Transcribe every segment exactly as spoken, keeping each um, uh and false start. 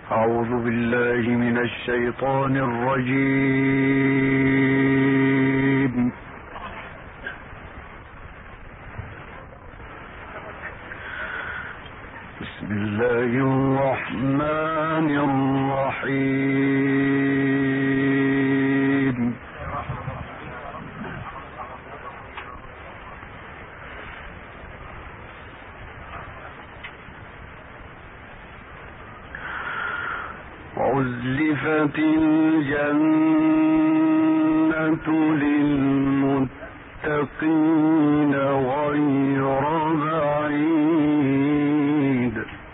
أعوذ بالله من الشيطان الرجيم. بسم الله الرحمن الرحيم. وأزلفت الجنة للمتقين غير بعيد.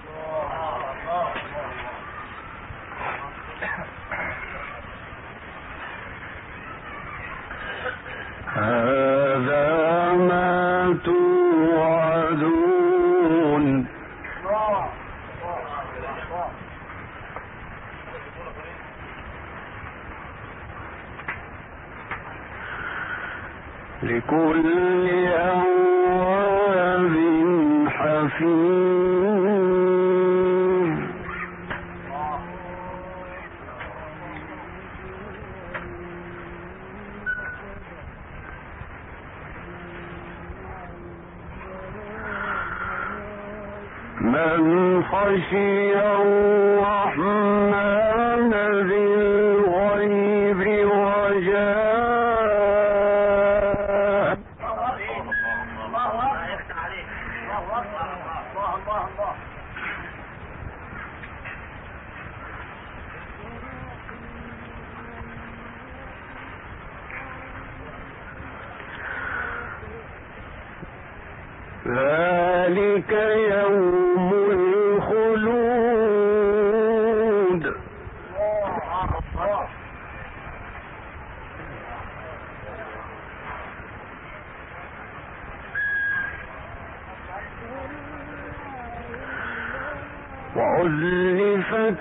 هذا ما توعدون. لكل أواب حفيظ. من خشي الرحمن بالغيب وجاء. ذلك يوم الخلود. وأزلفت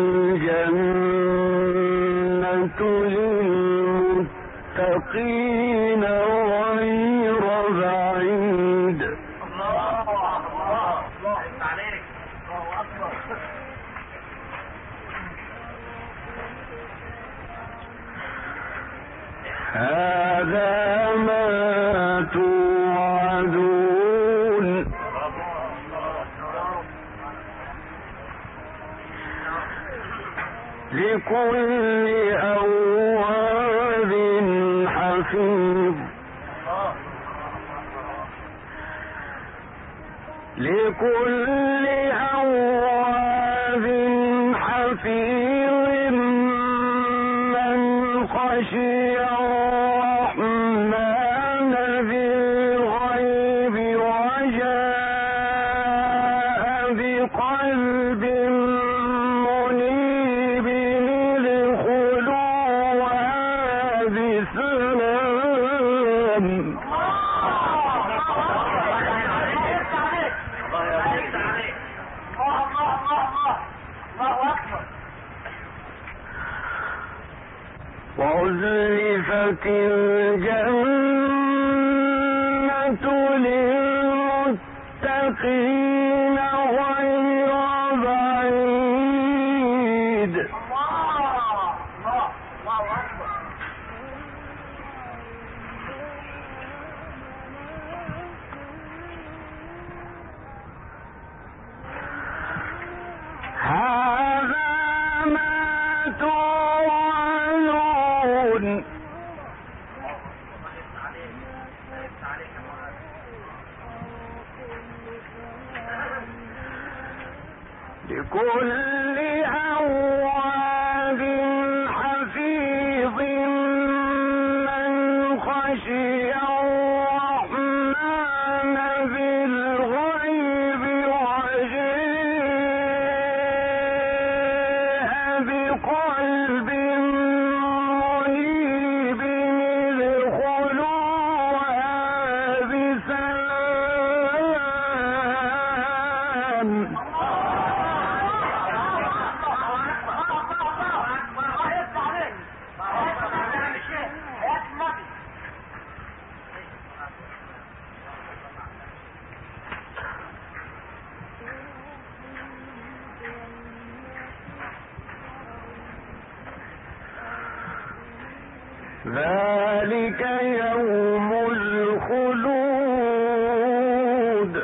الجنة للمتقين غير بعيد. هذا ما توعدون. لكل أواب حفيظ. لكل أواب حفيظ من خشي الرحمن بالغيب وجاء بقلب منيب لادخلوها بسلام. وأزلفت الجنة للمتقين غير بعيد. هذا ما توعدون. لكل أواب حفيظ من خشي الرحمن بالغيب وجاء بقلب منيب ادخلوها بسلام. ذلك يوم الخلود.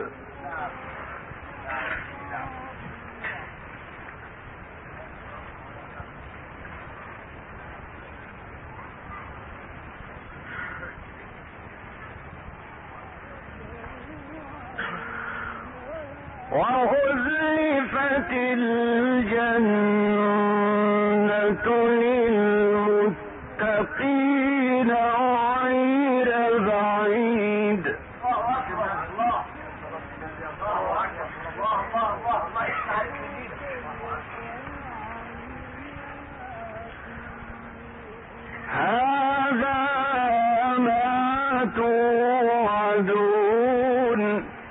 وأزلفت الجنة للمتقين غير بعيد. هذا ما توعدون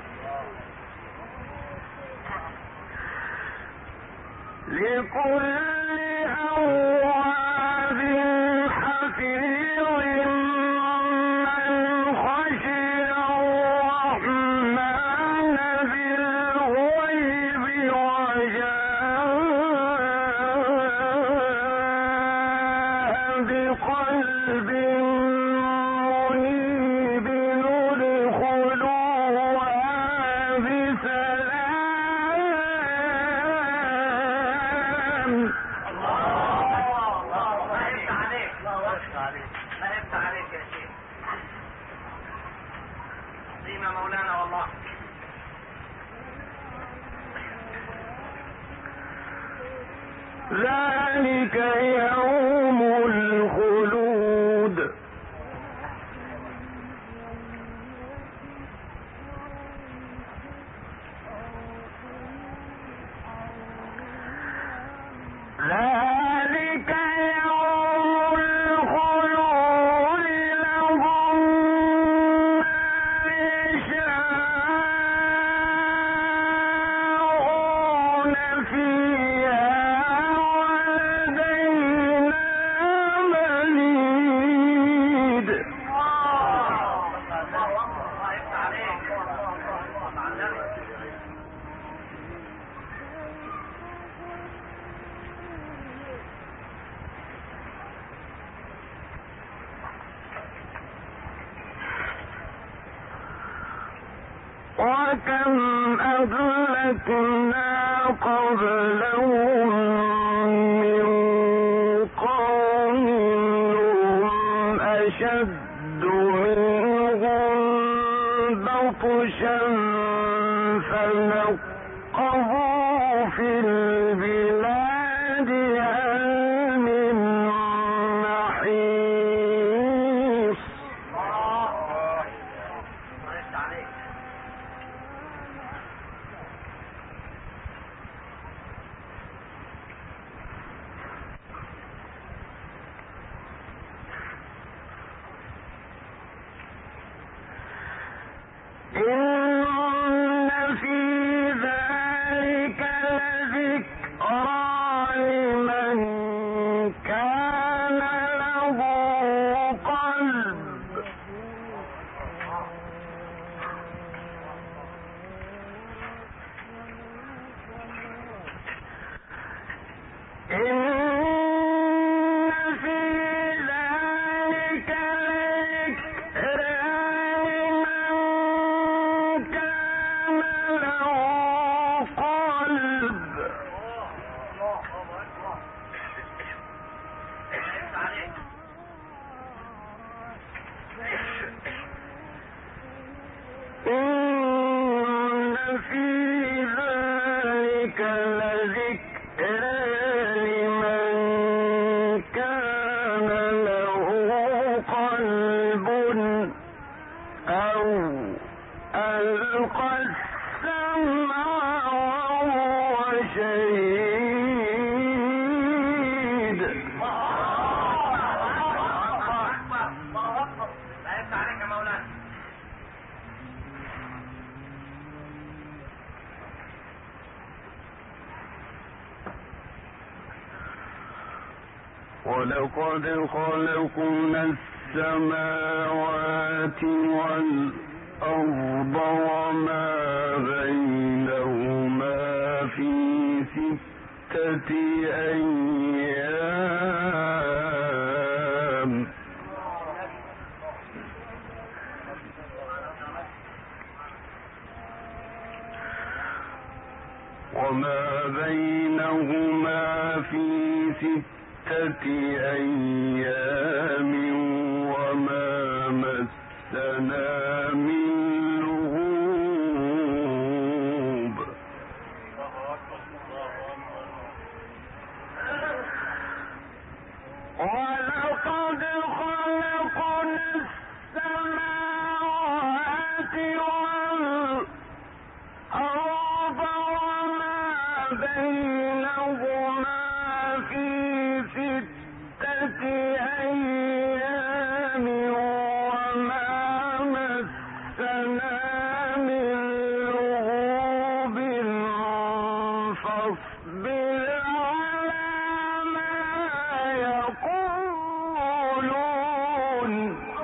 لكل أواب حفيظ من خشي الرحمن بالغيب وجاء بقلب منيب ندخلوها بسلام. مولانا والله. ذلك يوم الخلود. ذلك يوم الخلود لهم ما يشاءون فيها ولدينا مزيد. وكم أهلكنا قبلهم من قرن هم أشد منهم بطشا فنقبوا في البلاد هل من محيص. إن في ذلك لذكرى لمن كان له قلب. إن في ذلك لذكرى لمن كان له قلب. إن في ذلك لذكرى لمن كان له قلب أو ألقى السمع وهو شهيد. ولقد خلقنا السماوات والأرض وما بينهما في ستة أيام وما بينهما في ستة أيام وما مسنا من لغوب. ولقد خلقنا السماوات والأرض وما بينهما في ستة أيام وما مسنا من لغوب فاصبر على ما يقولون.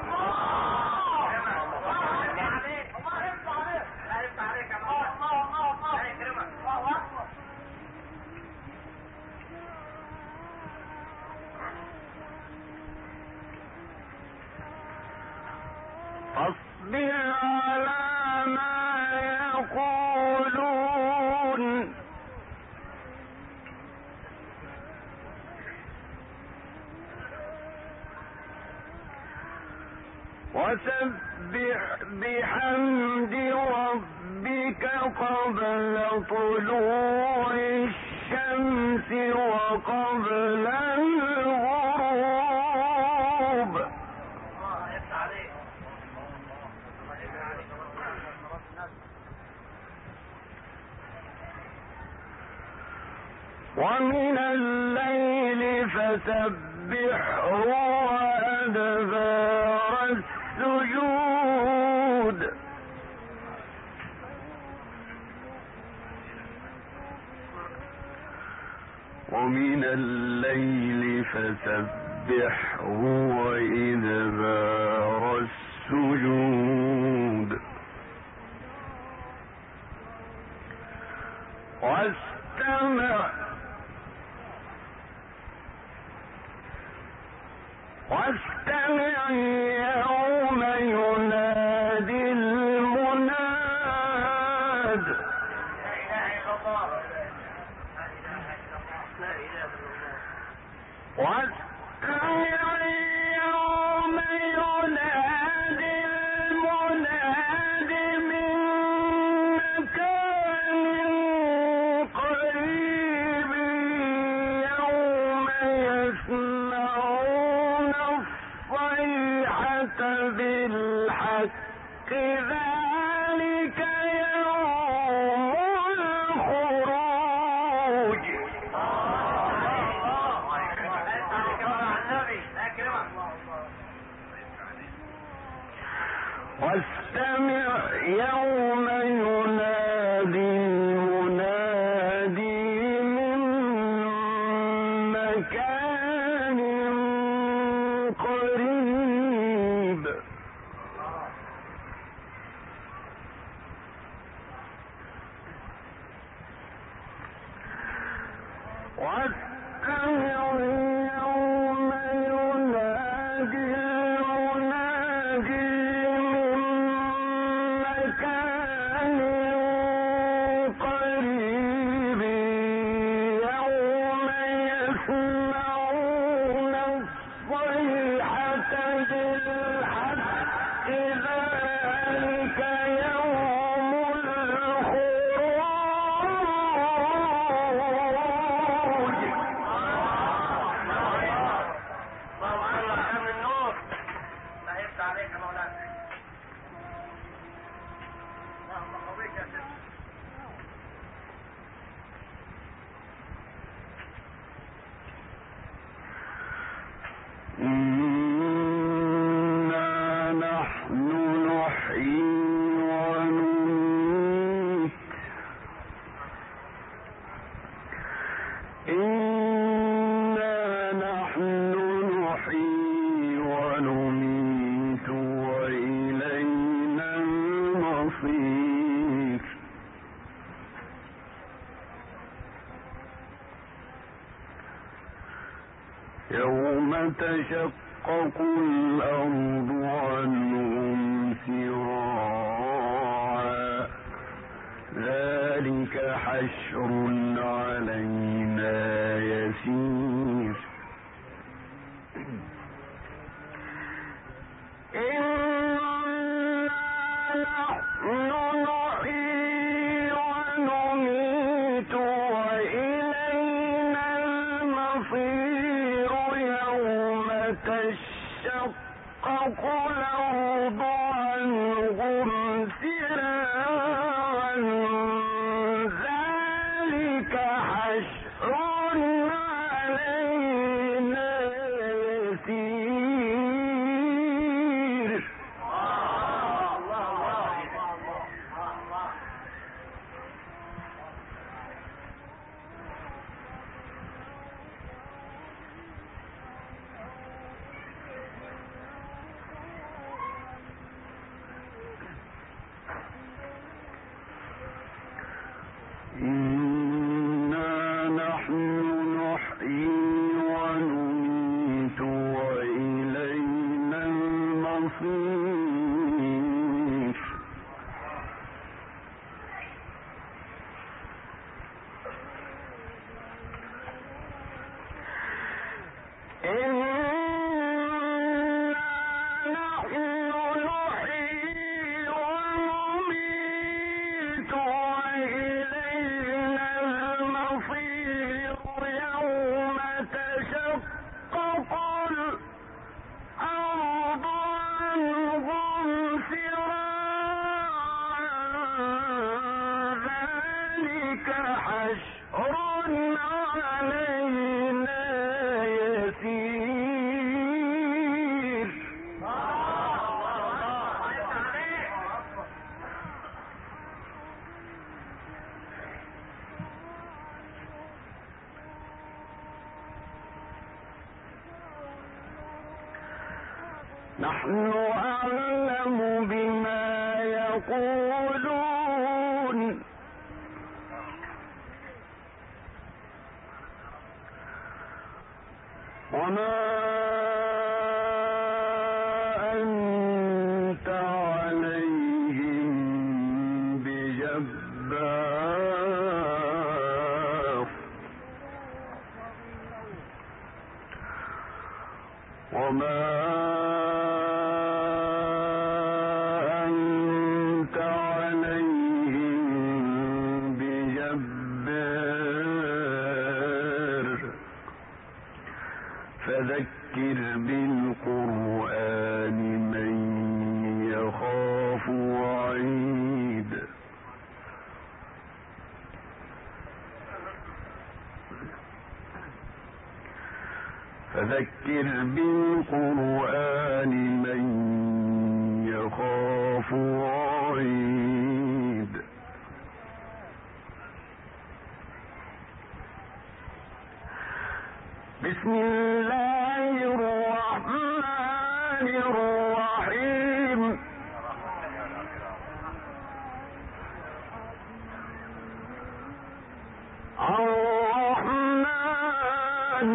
فاصبر على ما يقولون وسبح بحمد ربك قبل طلوع الشمس وقبل الغروب. ومن الليل فسبحه وأدبار السجود. ومن الليل فسبحه وإدبار السجود. واستمع واستمع يوم ينادي المناد. واستمع يوم ينادي المناد من مكان قريب يوم يسمعون الصيحة بالحق ذلك يوم الخروج. واستمع يوم ينادي المنادي من مكان قريب. واستمع يوم ينادي المنادي من مكان قريب يوم يسمعون الصيحة بالحق ذلك يوم الخروج. عليك مولانا. اللهم قويك يا سيدي. إنا نحن نحيي ونميت. إنا نحن نحيي ونميت وإلينا المصير. يوم تشقق الأرض عنهم سراعا ذلك ذلك حشر علينا يسير إنا نحن نحيي ونميت وإلينا المصير نحن أعلم بما يقولون وما أنت عليهم بجبار وما فذكر بالقرآن من يخاف وعيد فذكر بالقرآن من يخاف وعيد بسم الله الرحمن الرحيم الرحمن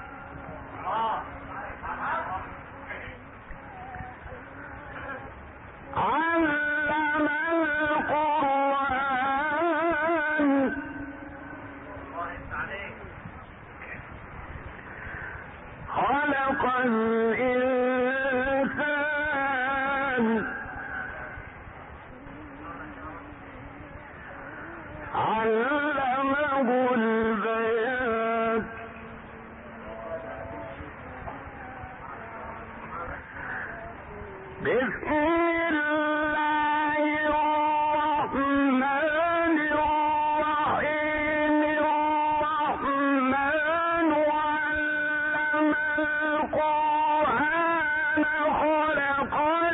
علم القرآن خلق الإنسان علمه البيان بسم الله الرحمن الرحيم الرحمن علم القرآن خلق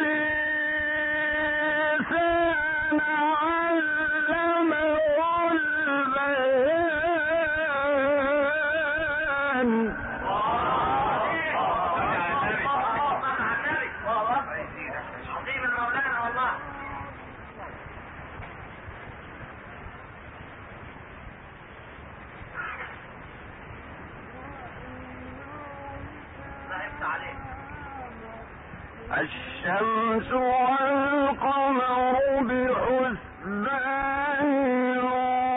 الإنسان علمه البيان الشمس والقمر بحسبان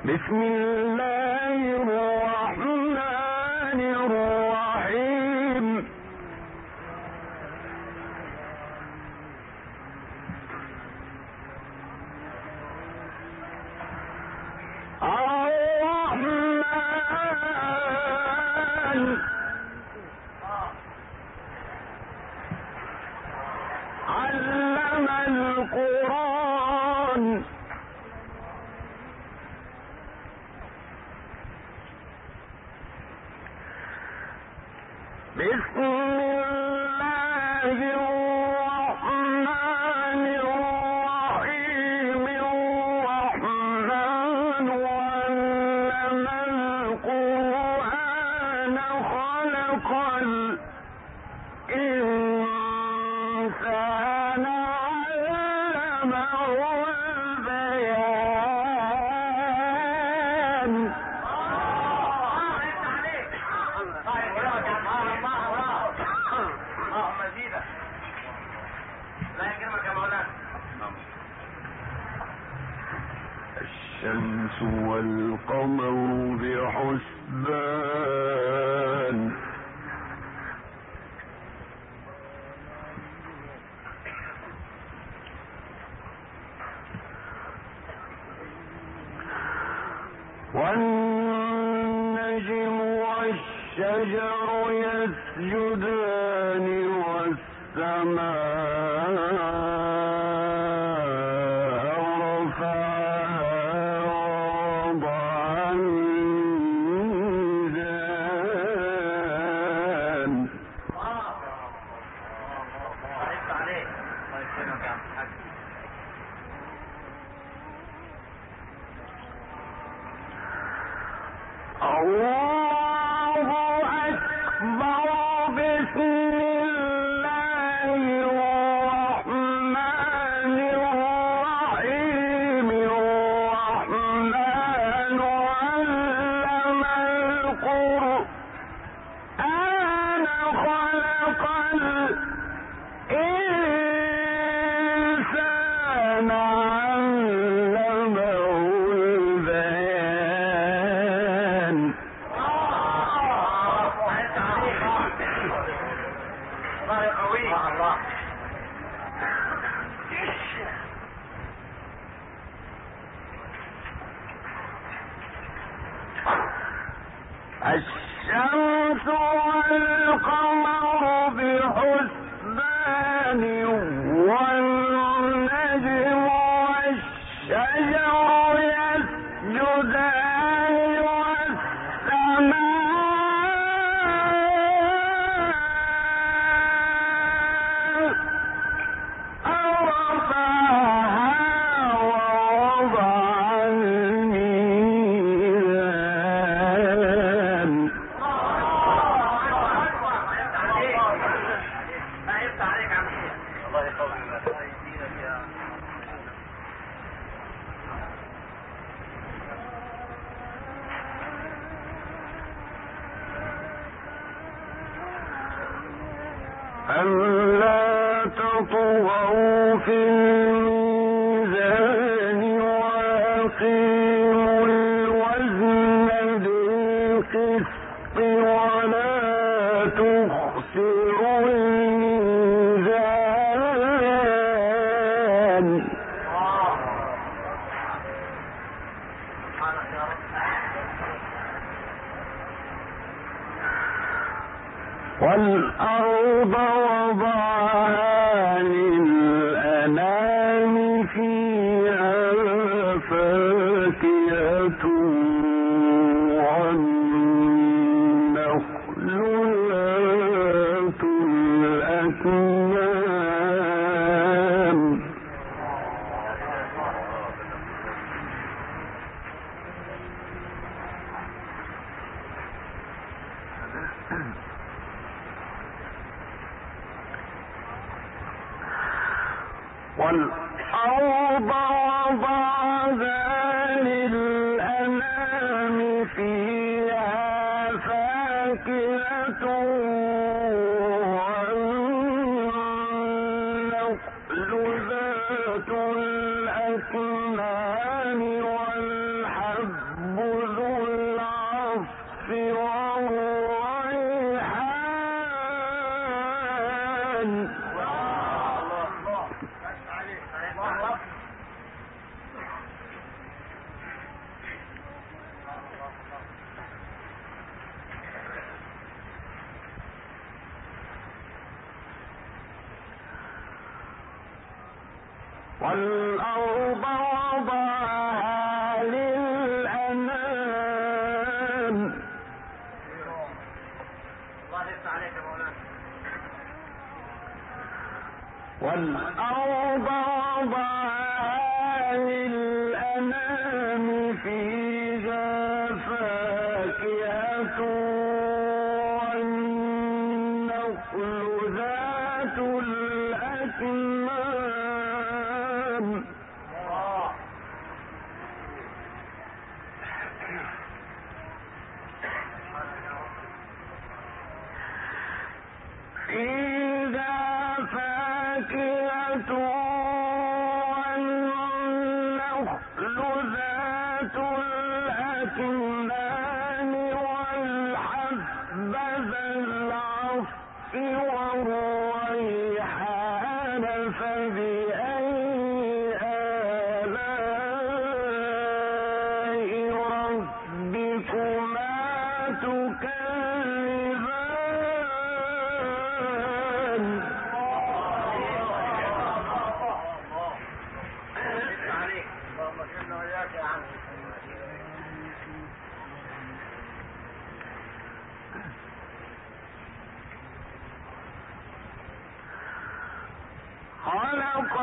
بسم الله الرحمن الرحيم الرحمن علم القرآن بسم الله الرحمن الرحيم الرحمن علم القرآن خلق الإنسان علمه البيان الشمس والقمر بحسبان والنجم والشجر يسجدان والسماء رفعها ووضع الميزان الله أكبر بسم الله الرحمن الرحيم الرحمن علم القرآن خلق الإنسان علمه البيان الشمس والقمر بحسبان والنجم والشجر يسجدان والسماء رفعها ووضع الميزان ألا تطغوا في الميزان وأقيموا الوزن بالقسط ولا تخسروا الميزان والأرض وضعها للأنام فيها فاكهة والنخل ذات الأكمام والأرض وضعها للأنام فيها فاكهة والنخل ذات الأكمام والحب والأرض وضعها للأنام. الله يفتح عليك يا مولانا. والأرض وضعها للأنام فيها فاكهة والنخل ذات الأكمام. فيها فاكهة والنخل ذات الأكمام والحب ذا العصف والريحان فبأي آلاء ربكما تكذبان. خلق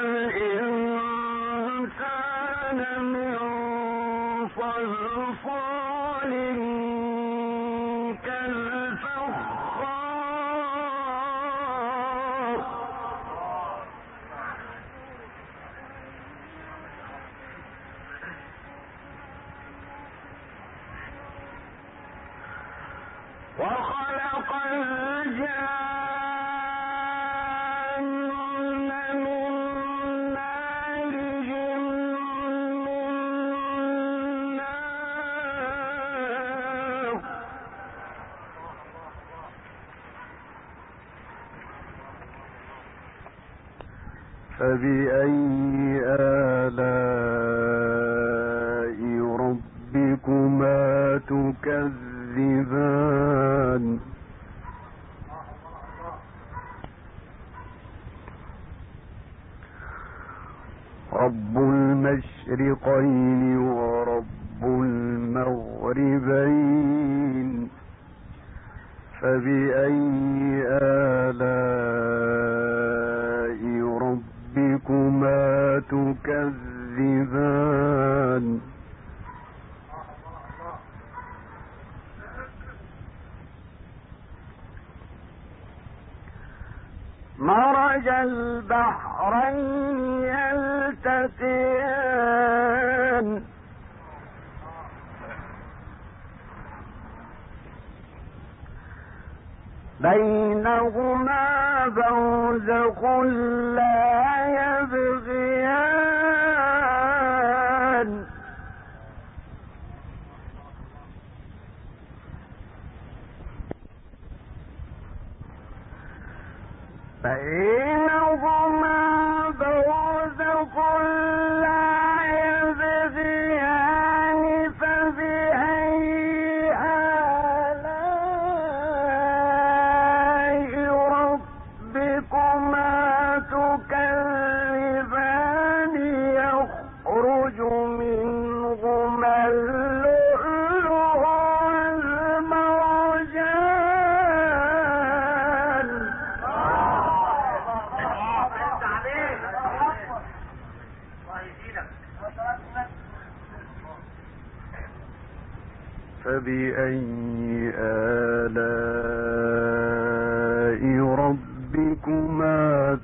الإنسان من صلصال كالفخار. وخلق الجان من مارج من نار. فبأي آلاء ربكما تكذبان. رب المشرقين ورب المغربين فبأي آلاء ربكما تكذبان. مرج البحرين يلتقيان بينهما برزخ لا يبغيان. بينهما برزخ لا يبغيان فبأي آلاء ربكما تكذبان. يخرج منهما اللؤلؤ والمرجان. فبأي آلاء ربكما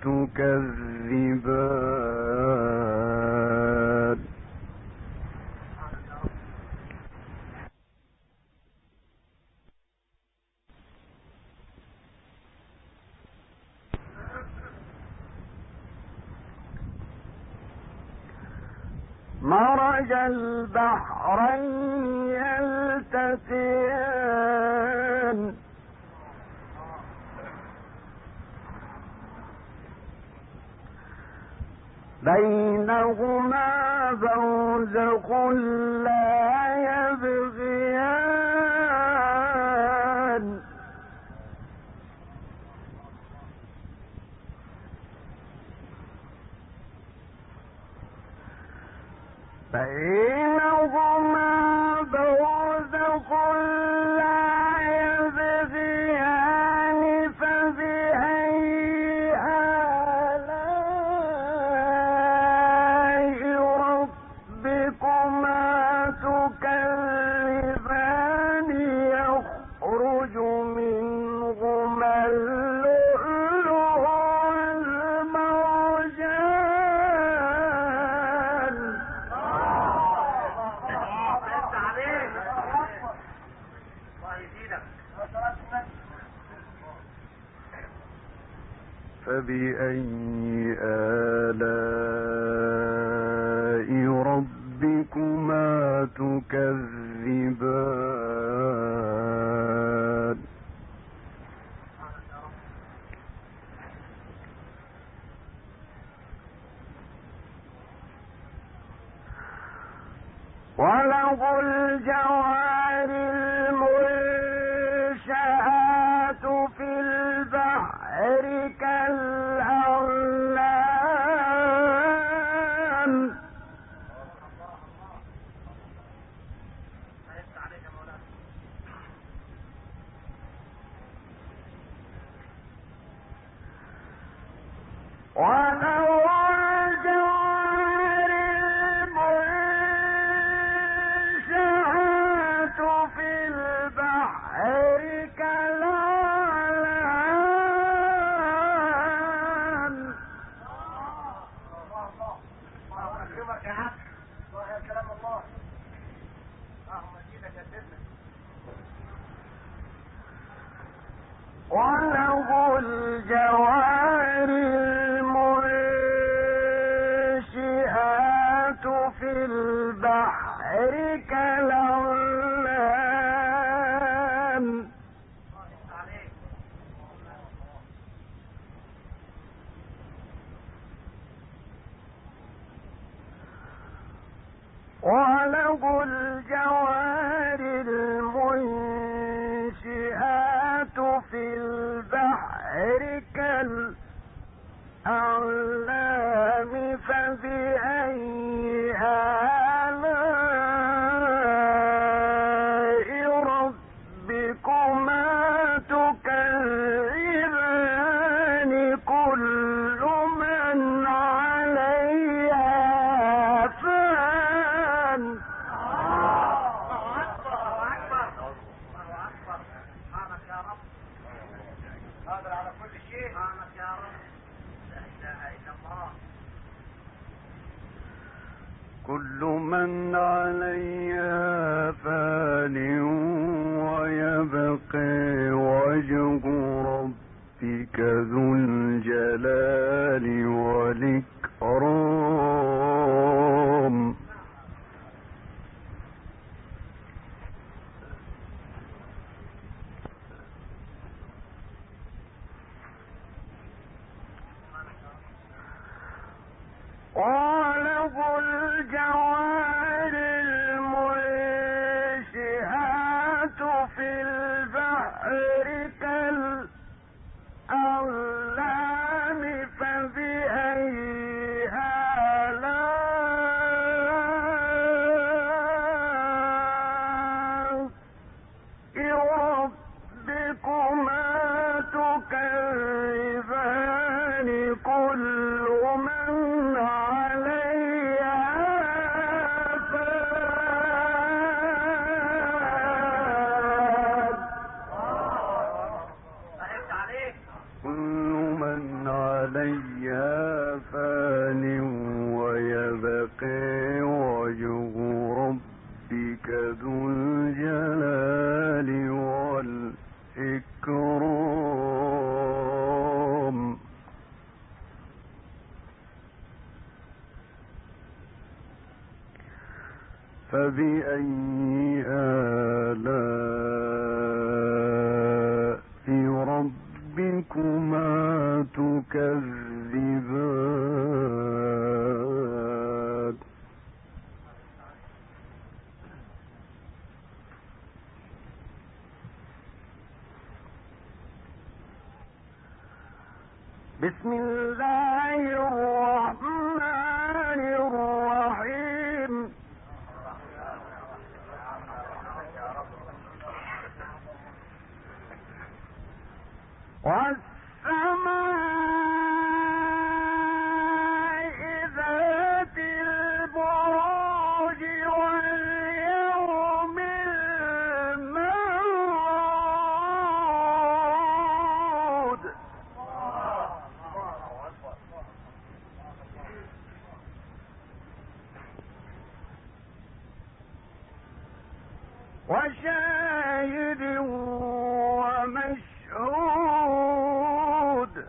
تكذبان. مرج البحرين يلتقيان بينهما برزخ لا يبغيان. بينهما برزخ لا يبغيان فبأي آلاء ربكما تكذبان يخرج منهما اللؤلؤ والمرجان. فبأي آلاء ربكما تكذبان. وله الجوار المنشآت في البحر كالأعلام. وله الجوار المنشآت في البحر كالأعلام. وله الجوار المنشآت في البحر كالأعلام. وله الجوار المنشآت في البحر كالأعلام. فبأي آلاء ربكما تكذبان كل من عليها فان. كل من عليها فان ويبقى وجه ربك ذو الجلال والإكرام. وله الجوار المنشآت في البحر كالأعلام. فبأي آلاء ربكما تكذبان كل من عليها فان. كل من عليها فان ويبقى وجه ربك ذو الجلال والإكرام. فبأي آلاء ربكما تكذبان. بسم الله الرحمن الرحيم. وشاهد ومشهود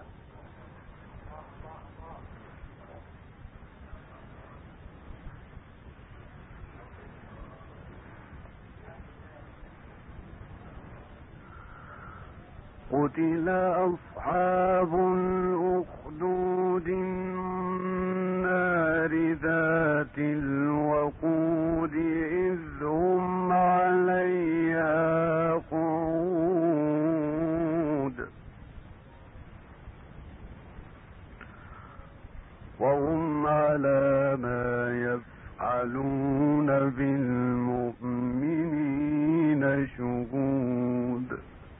قتل أصحاب الأخدود النار ذات الوقود إذ هم عليها قعود وهم على ما يفعلون بالمؤمنين شهود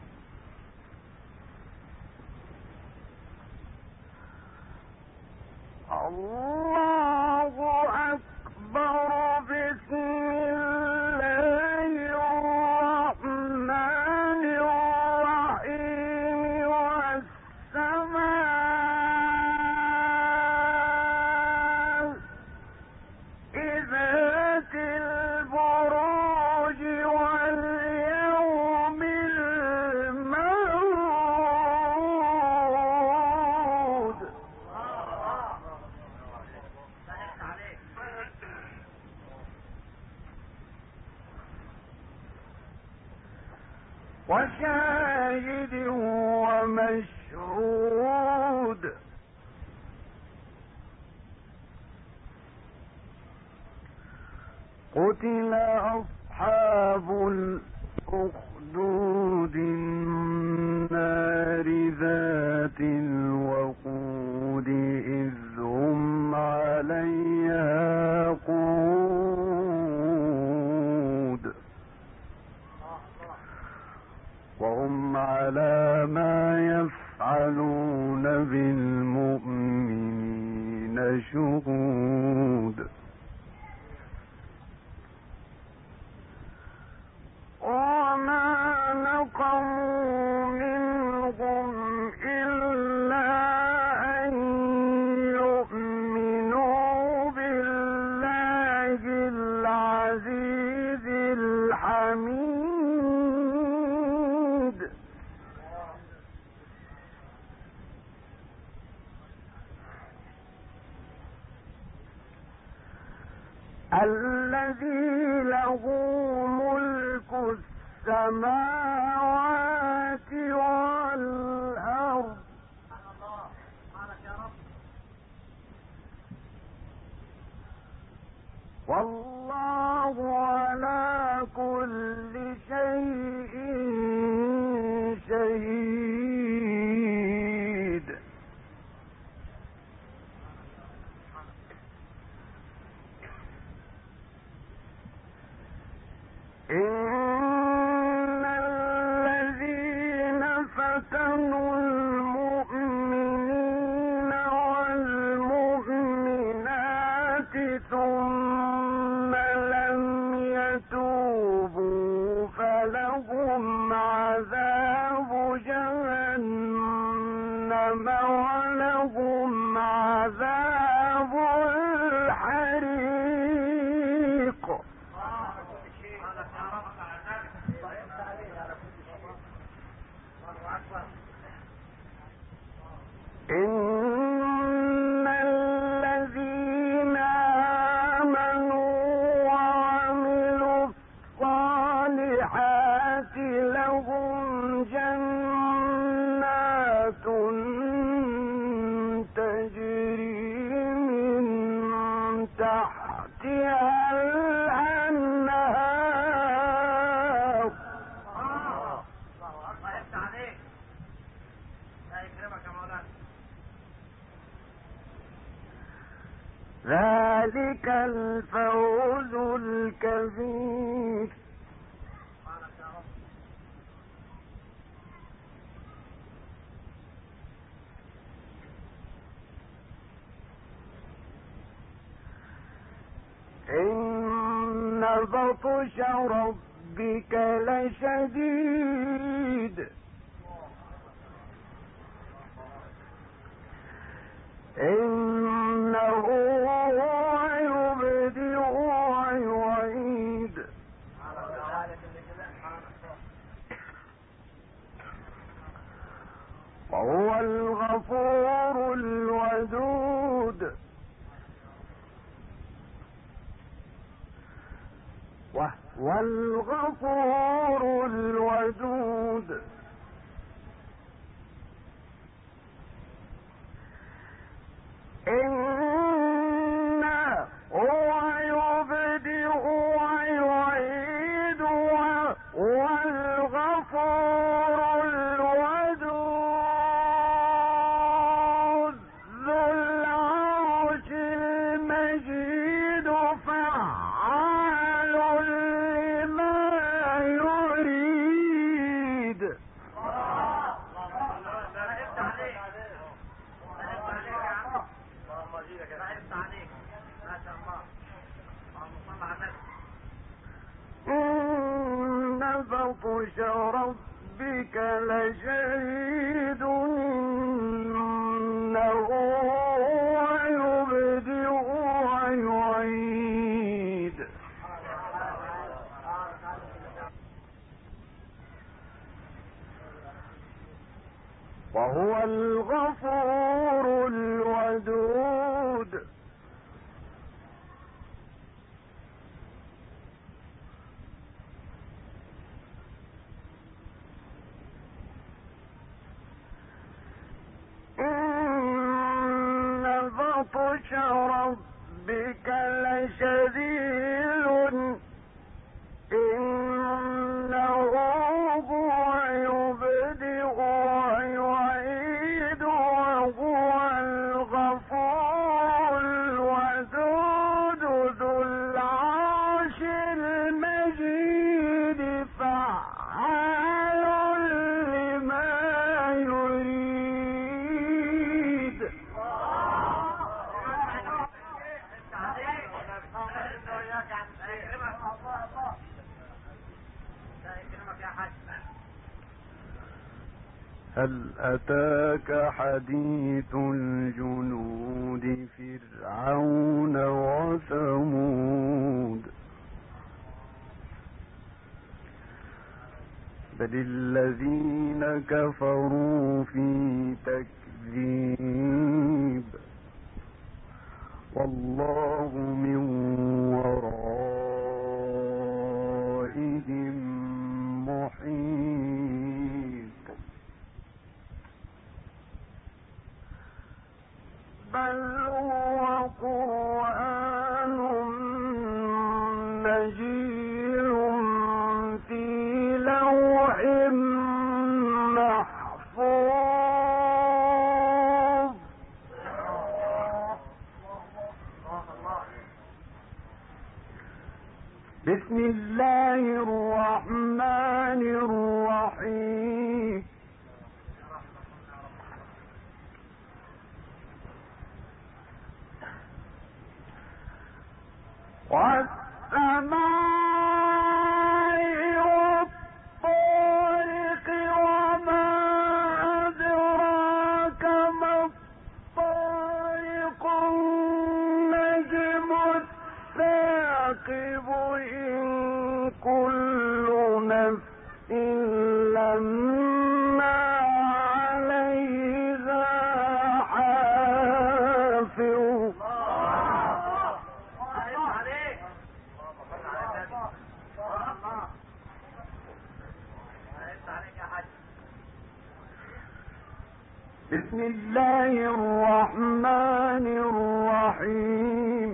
الله أكبر. بسم الله الرحمن الرحيم. والسماء ذات البروج واليوم الموعود. وشاهد ومشهود قتل أصحاب الأخدود النار ذات الوقود إذ هم عليها قعود وهم على ما يفعلون بالمؤمنين شهود وما نقموا منهم إلا أن يؤمنوا بالله العزيز الحميد الذي له ملك السماوات والأرض والله على كل شيء شهيد. إن الذين فتنوا المؤمنين والمؤمنات ثم لم يتوبوا فلهم عذاب جهنم ولهم عذاب الحريق. إن الذين آمنوا وعملوا الصالحات لهم جنات تجري من تحتها الأنهار. ذلك الفوز الكبير. إن بطش ربك لشديد إنه هو يبدئ ويعيد وهو الغفور الودود إنه هو يبدئ ويعيد وهو الغفور الودود ذو العرش المجيد فعال لما يريد. إن بطش ربك لشديد إنه هو يبدئ ويعيد وهو الغفور الودود إن بطش ربك لشديد إنه هو يبدئ ويعيد وهو الغفور الودود ذو العرش المجيد فعال لما يريد. هل أتاك حديث الجنود فرعون وثمود بل الذين كفروا في تكذيب والله من ورائهم محيط بل هو قرآن مجيد في لوح محفوظ. بسم الله الرحمن الرحيم والسماء والطارق وما أدراك ما الطارق النجم الثاقب إن كل نفس لما عليها حافظ. بسم الله الرحمن الرحيم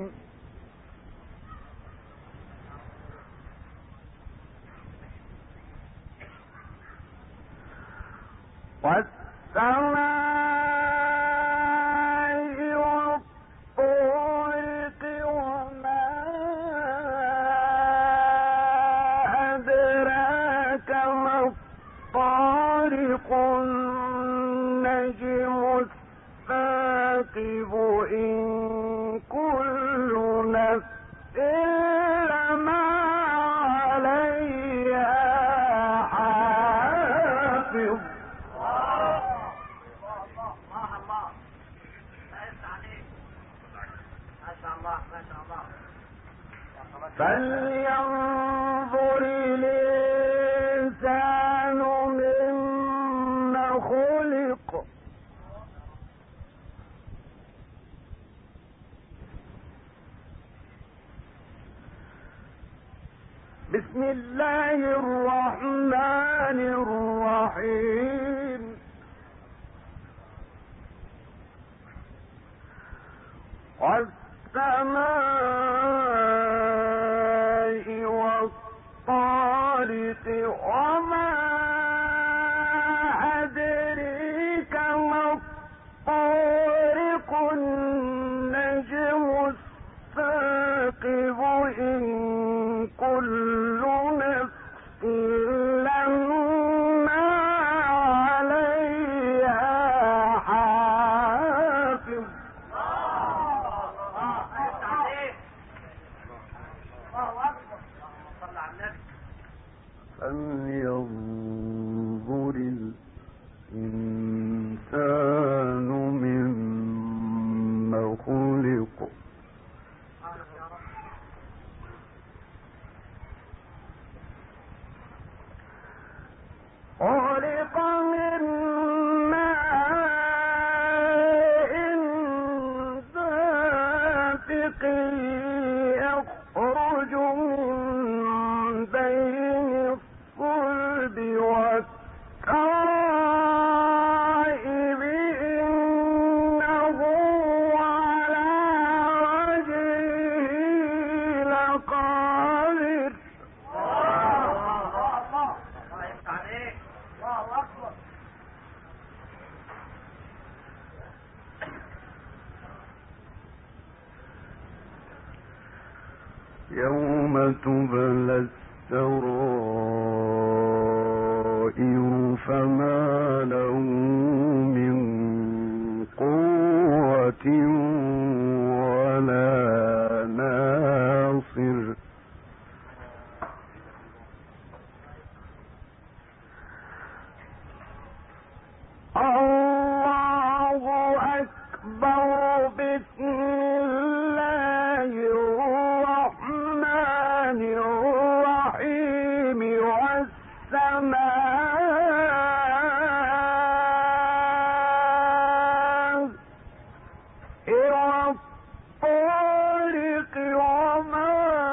والسماء والطارق وما أدراك ما الطارق النجم الثاقب إن كل نفس لما عليها حافظ. فلينظر الإنسان مما خلق بسم الله الرحمن الرحيم والسماء والطارق وما أدريك ما الطارق النجم الثاقب إن كل نفس لما عليها حافظ فلينظر الإنسان مما خلق خلق من ماء دافق يخرج من بين الصلب والترائب إنه على وجهه لقادر يوم تبلى السرائر فما له من قوة ولا ناصر الله أكبر بسم الله الرحمن الرحيم والسماء والطارق وما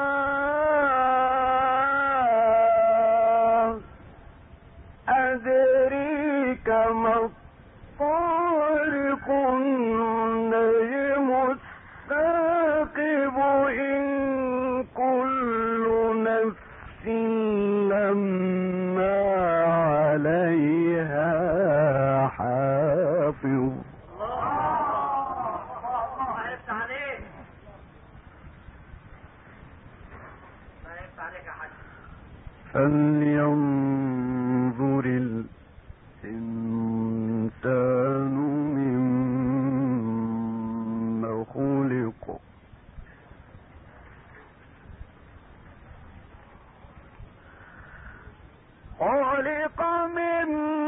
أدريك ما الطارق النجم الثاقب إن كل نفس لما عليها حافظ فلينظر الإنسان مما خلق خلق من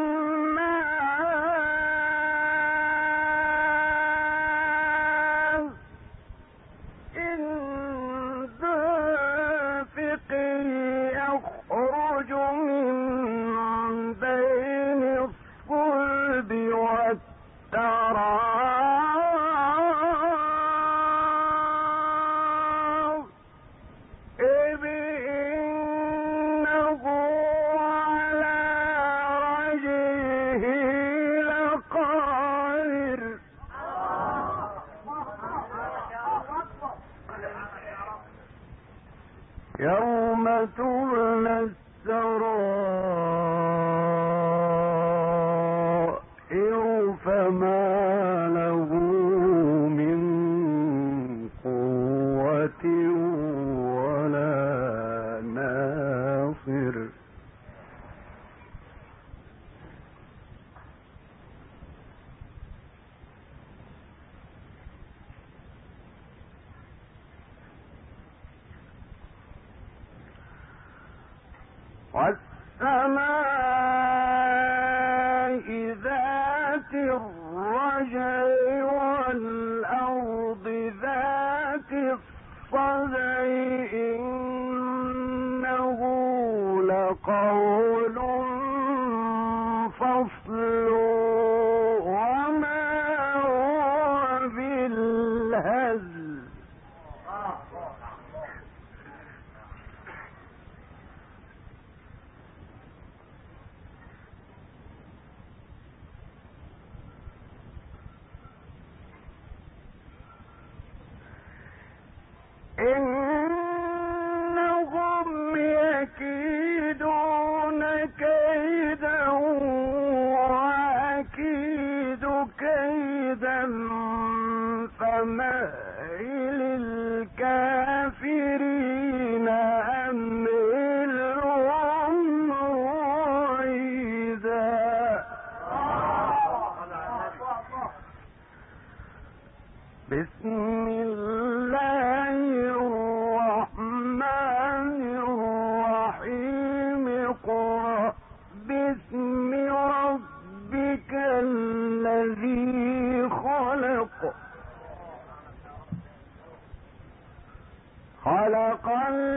ماء دافق يخرج من بين الصلب والترائب إنه على وجهه لقادر يوم تبلى السرائر فما له من قوة ولا ناصر والسماء ذات الرجع والأرض ذات الصدع إنه لقول فصل وما هو بالهزل إنهم يكيدون كيدا وأكيد كيدا فمهل الكافرين أمهلهم رويدا. بسم الله الرحمن الرحيم اقرأ باسم ربك الذي خلق خلق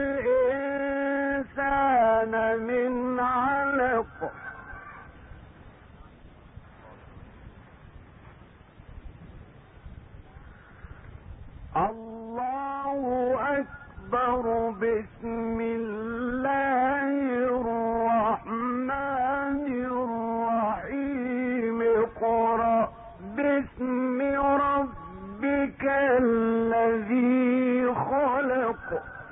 الإنسان من علق الله أكبر. بسم الله الرحمن الرحيم اقرأ باسم ربك الذي خلق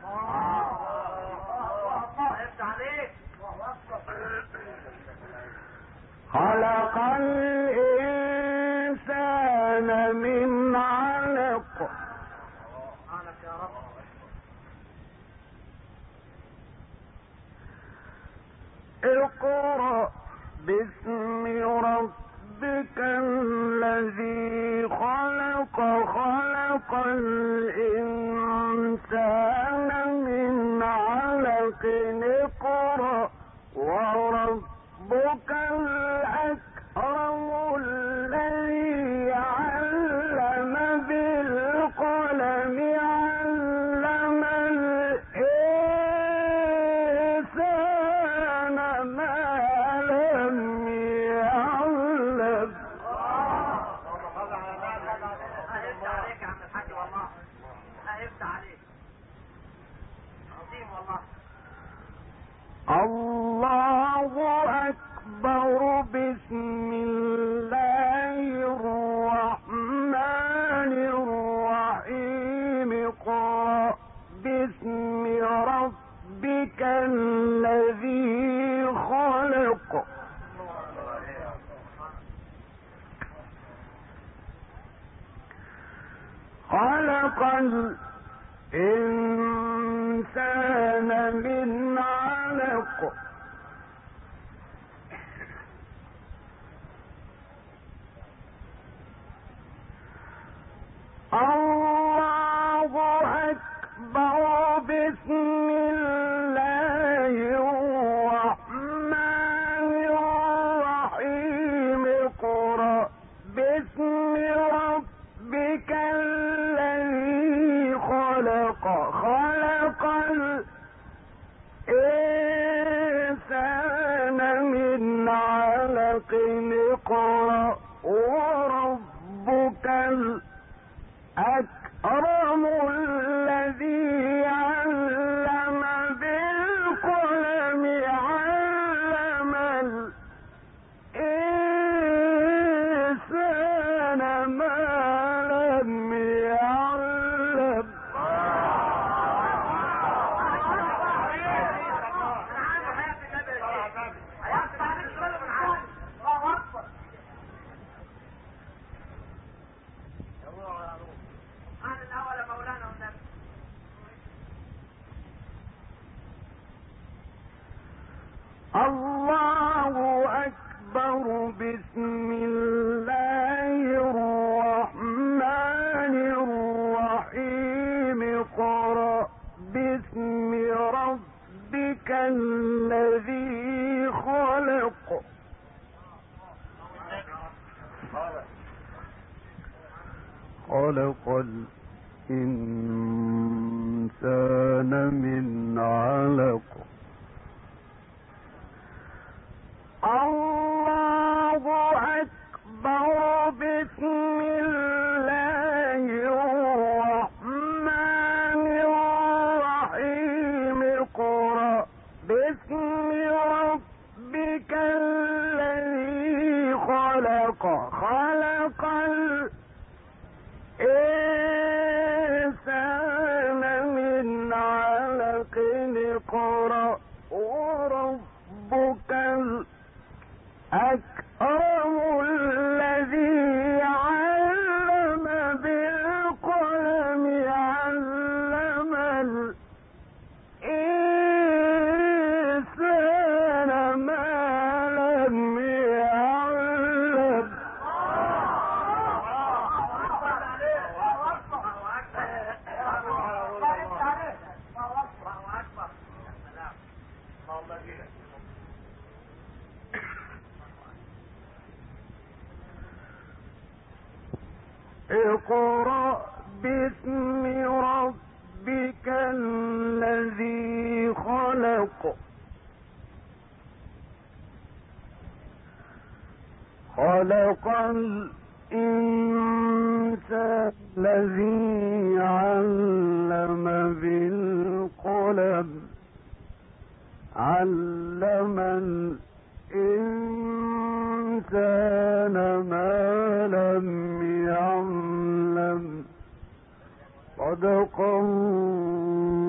خلق الإنسان من علق اقرأ باسم ربك الذي خلق خلق الإنسان من علق اقرأ وربك الأكرم الذي علم بالقلم علم الإنسان ما لم يعلم. افتح عليك يا عم الحاج والله. افتح عليك عظيم والله. الله أكبر. بسم الله الرحمن الرحيم اقرأ باسم ربك الذي خلق خلق الإنسان من علق الله أكبر. بسم الله الرحمن الرحيم اقرأ باسم ربك الذي خلق خلق الإنسان من علق اقرأ وربك الأكرم الذي علم بالقلم علم الإنسان ما لم يعلم. الله أكبر. بسم الله الرحمن الرحيم اقرأ باسم ربك الذي خلق خلق الإنسان من علق الله أكبر. بسم الله الرحمن الرحيم اقرأ باسم ربك الذي خلق خلق الإنسان من اقرأ وربك الأكرم الذي علم بالقلم علم الإنسان ما لم يعلم. اقرأ باسم ربك الذي خلق خلق الإنسان الذي علم بالقلم علم الإنسان ما لم يعلم. صدق الله